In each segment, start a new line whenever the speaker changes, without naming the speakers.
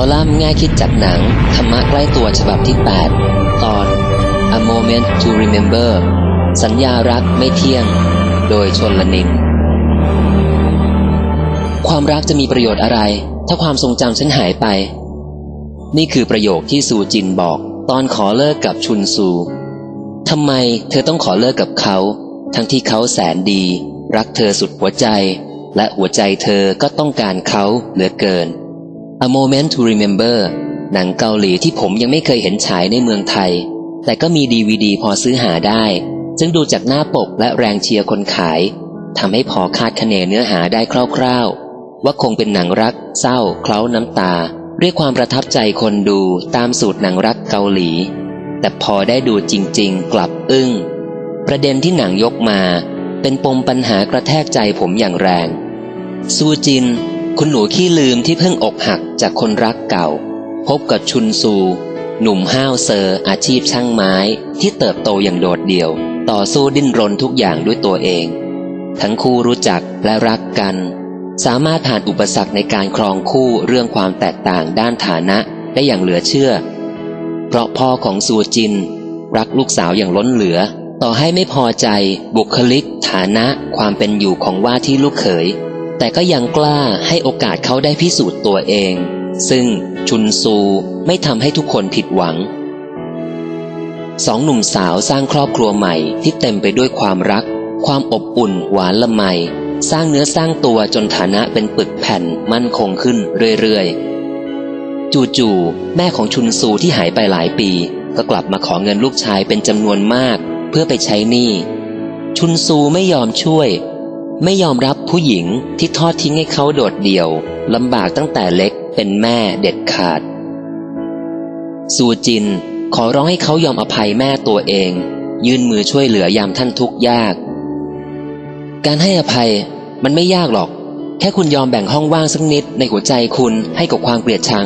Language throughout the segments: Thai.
ลัมน์ง่ายคิดจากหนังธรรมะใกล้ตัวฉบับที่ 8 ตอน A Moment to Remember สัญญารักไม่เที่ยงโดยชลนินความรักจะมีประโยชน์อะไรถ้าความทรงจำฉันหายไปนี่คือประโยคที่ซูจินบอกตอนขอเลิกกับชุนซูทำไมเธอต้องขอเลิกกับเขาทั้งที่เขาแสนดีรักเธอสุดหัวใจและหัวใจเธอก็ต้องการเขาเหลือเกิน A Moment to Remember หนังเกาหลีที่ผมยังไม่เคยเห็นฉายในเมืองไทยแต่ก็มี DVD พอซื้อหาได้ซึ่งดูจากหน้าปกและแรงเชียร์คนขายทำให้พอคาดคะเนเนื้อหาได้คร่าวๆว่าคงเป็นหนังรักเศร้าเคล้าน้ำตาเรียกความประทับใจคนดูตามสูตรหนังรักเกาหลีแต่พอได้ดูจริงๆกลับอึ้งประเด็นที่หนังยกมาเป็นปมปัญหากระแทกใจผมอย่างแรงซูจินคุณหนูขี้ลืมที่เพิ่งอกหักจากคนรักเก่าพบกับชุนซูหนุ่มห้าวเซอร์อาชีพช่างไม้ที่เติบโตอย่างโดดเดี่ยวต่อสู้ดิ้นรนทุกอย่างด้วยตัวเองทั้งคู่รู้จักและรักกันสามารถผ่านอุปสรรคในการครองคู่เรื่องความแตกต่างด้านฐานะได้อย่างเหลือเชื่อเพราะพ่อของซูจินรักลูกสาวอย่างล้นเหลือต่อให้ไม่พอใจบุคลิกฐานะความเป็นอยู่ของว่าที่ลูกเขยแต่ก็ยังกล้าให้โอกาสเขาได้พิสูจน์ตัวเองซึ่งชุนซูไม่ทำให้ทุกคนผิดหวังสองหนุ่มสาวสร้างครอบครัวใหม่ที่เต็มไปด้วยความรักความอบอุ่นหวานละไมสร้างเนื้อสร้างตัวจนฐานะเป็นปึกแผ่นมั่นคงขึ้นเรื่อยๆจู่ๆแม่ของชุนซูที่หายไปหลายปีก็กลับมาขอเงินลูกชายเป็นจำนวนมากเพื่อไปใช้หนี้ชุนซูไม่ยอมช่วยไม่ยอมรับผู้หญิงที่ทอดทิ้งให้เขาโดดเดี่ยวลำบากตั้งแต่เล็กเป็นแม่เด็ดขาดซูจินขอร้องให้เขายอมอภัยแม่ตัวเองยื่นมือช่วยเหลือยามท่านทุกข์ยากการให้อภัยมันไม่ยากหรอกแค่คุณยอมแบ่งห้องว่างสักนิดในหัวใจคุณให้กับความเกลียดชัง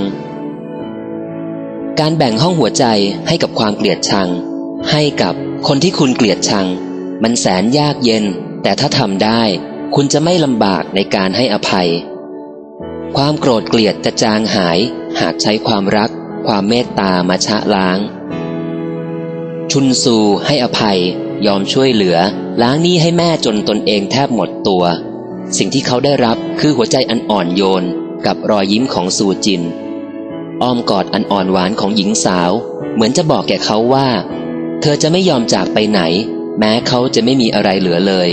การแบ่งห้องหัวใจให้กับความเกลียดชังให้กับคนที่คุณเกลียดชังมันแสนยากเย็นแต่ถ้าทำได้คุณจะไม่ลำบากในการให้อภัยความโกรธเกลียดจะจางหายหากใช้ความรักความเมตตามาชะล้างชุนซูให้อภัยยอมช่วยเหลือล้างหนี้ให้แม่จนตนเองแทบหมดตัวสิ่งที่เขาได้รับคือหัวใจอันอ่อนโยนกับรอยยิ้มของซูจินอ้อมกอดอันอ่อนหวานของหญิงสาวเหมือนจะบอกแก่เขาว่าเธอจะไม่ยอมจากไปไหนแม้เขาจะไม่มีอะไรเหลือเลย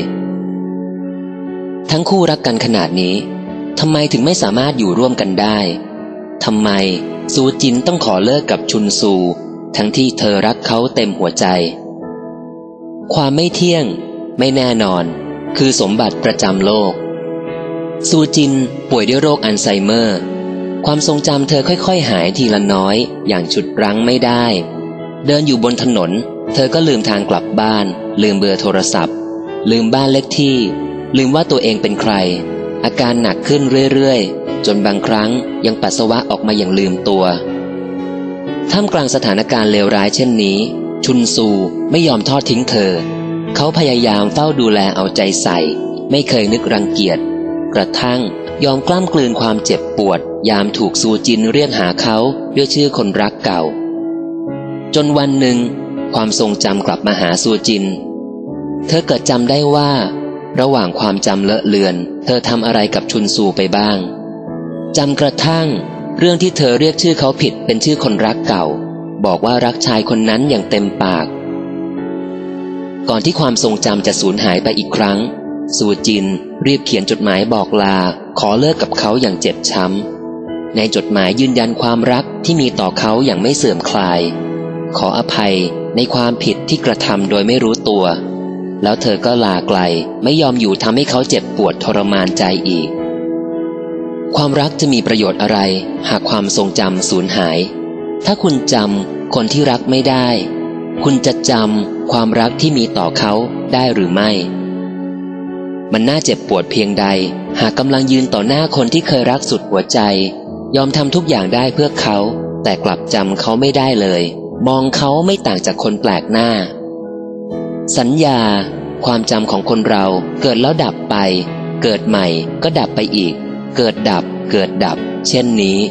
ทั้งคู่รักกันขนาดนี้ทำไมถึงไม่สามารถอยู่ร่วมกันได้ทำไมซูจินต้องขอเลิกกับชุนซูทั้งที่เธอรักเขาเต็มหัวใจความไม่เที่ยงไม่แน่นอนคือสมบัติประจำโลกซูจินป่วยด้วยโรคอัลไซเมอร์ความทรงจำเธอค่อยๆหายทีละน้อยอย่างฉุดรั้งไม่ได้เดินอยู่บนถนนเธอก็ลืมทางกลับบ้านลืมเบอร์โทรศัพท์ลืมบ้านเลขที่ลืมว่าตัวเองเป็นใครอาการหนักขึ้นเรื่อยๆจนบางครั้งยังปัสสาวะออกมาอย่างลืมตัวท่ามกลางสถานการณ์เลวร้ายเช่นนี้ชุนซูไม่ยอมทอดทิ้งเธอเขาพยายามเฝ้าดูแลเอาใจใส่ไม่เคยนึกรังเกียจกระทั่งยอมกล้ำกลืนความเจ็บปวดยามถูกซูจินเรียกหาเขาด้วยชื่อคนรักเก่าจนวันหนึ่งความทรงจำกลับมาหาซูจินเธอเกิดจำได้ว่าระหว่างความจำเลอะเลือนเธอทำอะไรกับชุนซูไปบ้างจำกระทั่งเรื่องที่เธอเรียกชื่อเขาผิดเป็นชื่อคนรักเก่าบอกว่ารักชายคนนั้นอย่างเต็มปากก่อนที่ความทรงจำจะสูญหายไปอีกครั้งซูจินรีบเขียนจดหมายบอกลาขอเลิกกับเขาอย่างเจ็บช้ำในจดหมายยืนยันความรักที่มีต่อเขาอย่างไม่เสื่อมคลายขออภัยในความผิดที่กระทำโดยไม่รู้ตัวแล้วเธอก็ลาไกลไม่ยอมอยู่ทำให้เขาเจ็บปวดทรมานใจอีกความรักจะมีประโยชน์อะไรหากความทรงจำสูญหายถ้าคุณจำคนที่รักไม่ได้คุณจะจำความรักที่มีต่อเขาได้หรือไม่มันน่าเจ็บปวดเพียงใดหากกำลังยืนต่อหน้าคนที่เคยรักสุดหัวใจยอมทำทุกอย่างได้เพื่อเขาแต่กลับจำเขาไม่ได้เลยมองเขาไม่ต่างจากคนแปลกหน้าสัญญาความจำของคนเราเกิดแล้วดับไปเกิดใหม่ก็ดับไปอีกเกิดดับเกิดดับเช่นนี้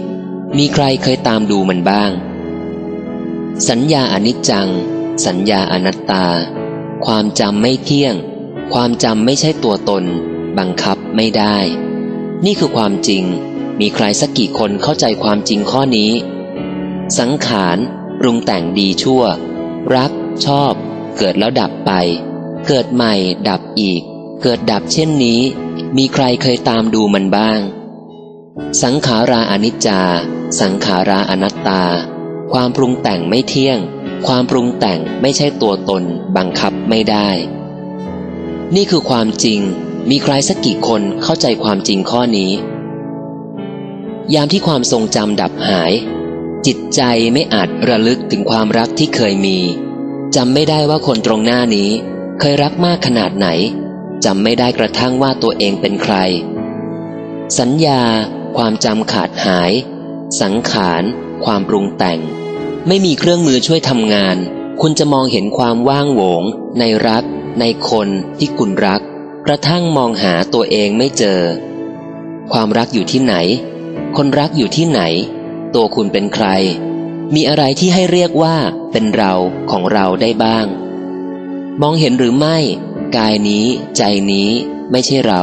มีใครเคยตามดูมันบ้าง สัญญาอนิจจังสัญญาอนัตตาความจำไม่เที่ยงความจำไม่ใช่ตัวตนบังคับไม่ได้นี่คือความจริงมีใครสักกี่คนเข้าใจความจริงข้อนี้สังขารปรุงแต่งดีชั่วรักชอบเกิดแล้วดับไปเกิดใหม่ดับอีกเกิดดับเช่นนี้มีใครเคยตามดูมันบ้างสังขาราอนิจจาสังขาราอนัตตาความปรุงแต่งไม่เที่ยงความปรุงแต่งไม่ใช่ตัวตนบังคับไม่ได้นี่คือความจริงมีใครสักกี่คนเข้าใจความจริงข้อนี้ยามที่ความทรงจำดับหายจิตใจไม่อาจระลึกถึงความรักที่เคยมีจำไม่ได้ว่าคนตรงหน้านี้เคยรักมากขนาดไหนจำไม่ได้กระทั่งว่าตัวเองเป็นใครสัญญาความจำขาดหายสังขารความปรุงแต่งไม่มีเครื่องมือช่วยทำงานคุณจะมองเห็นความว่างโหวงในรักในคนที่คุณรักกระทั่งมองหาตัวเองไม่เจอความรักอยู่ที่ไหนคนรักอยู่ที่ไหนตัวคุณเป็นใครมีอะไรที่ให้เรียกว่าเป็นเราของเราได้บ้างมองเห็นหรือไม่กายนี้ใจนี้ไม่ใช่เรา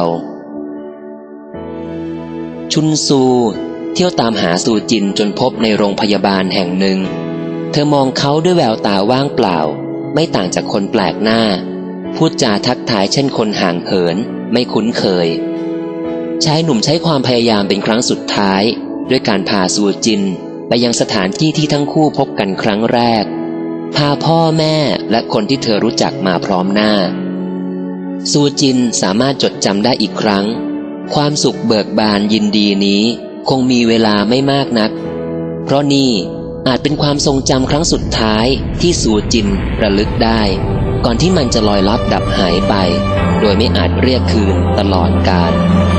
ชุนซูเที่ยวตามหาซูจินจนพบในโรงพยาบาลแห่งหนึ่งเธอมองเขาด้วยแววตาว่างเปล่าไม่ต่างจากคนแปลกหน้าพูดจาทักทายเช่นคนห่างเหินไม่คุ้นเคยชายหนุ่มใช้ความพยายามเป็นครั้งสุดท้ายด้วยการพาซูจินไปยังสถานที่ที่ทั้งคู่พบกันครั้งแรกพาพ่อแม่และคนที่เธอรู้จักมาพร้อมหน้าซูจินสามารถจดจำได้อีกครั้งความสุขเบิกบานยินดีนี้คงมีเวลาไม่มากนักเพราะนี่อาจเป็นความทรงจำครั้งสุดท้ายที่ซูจินระลึกได้ก่อนที่มันจะลอยลับดับหายไปโดยไม่อาจเรียกคืนตลอดกาล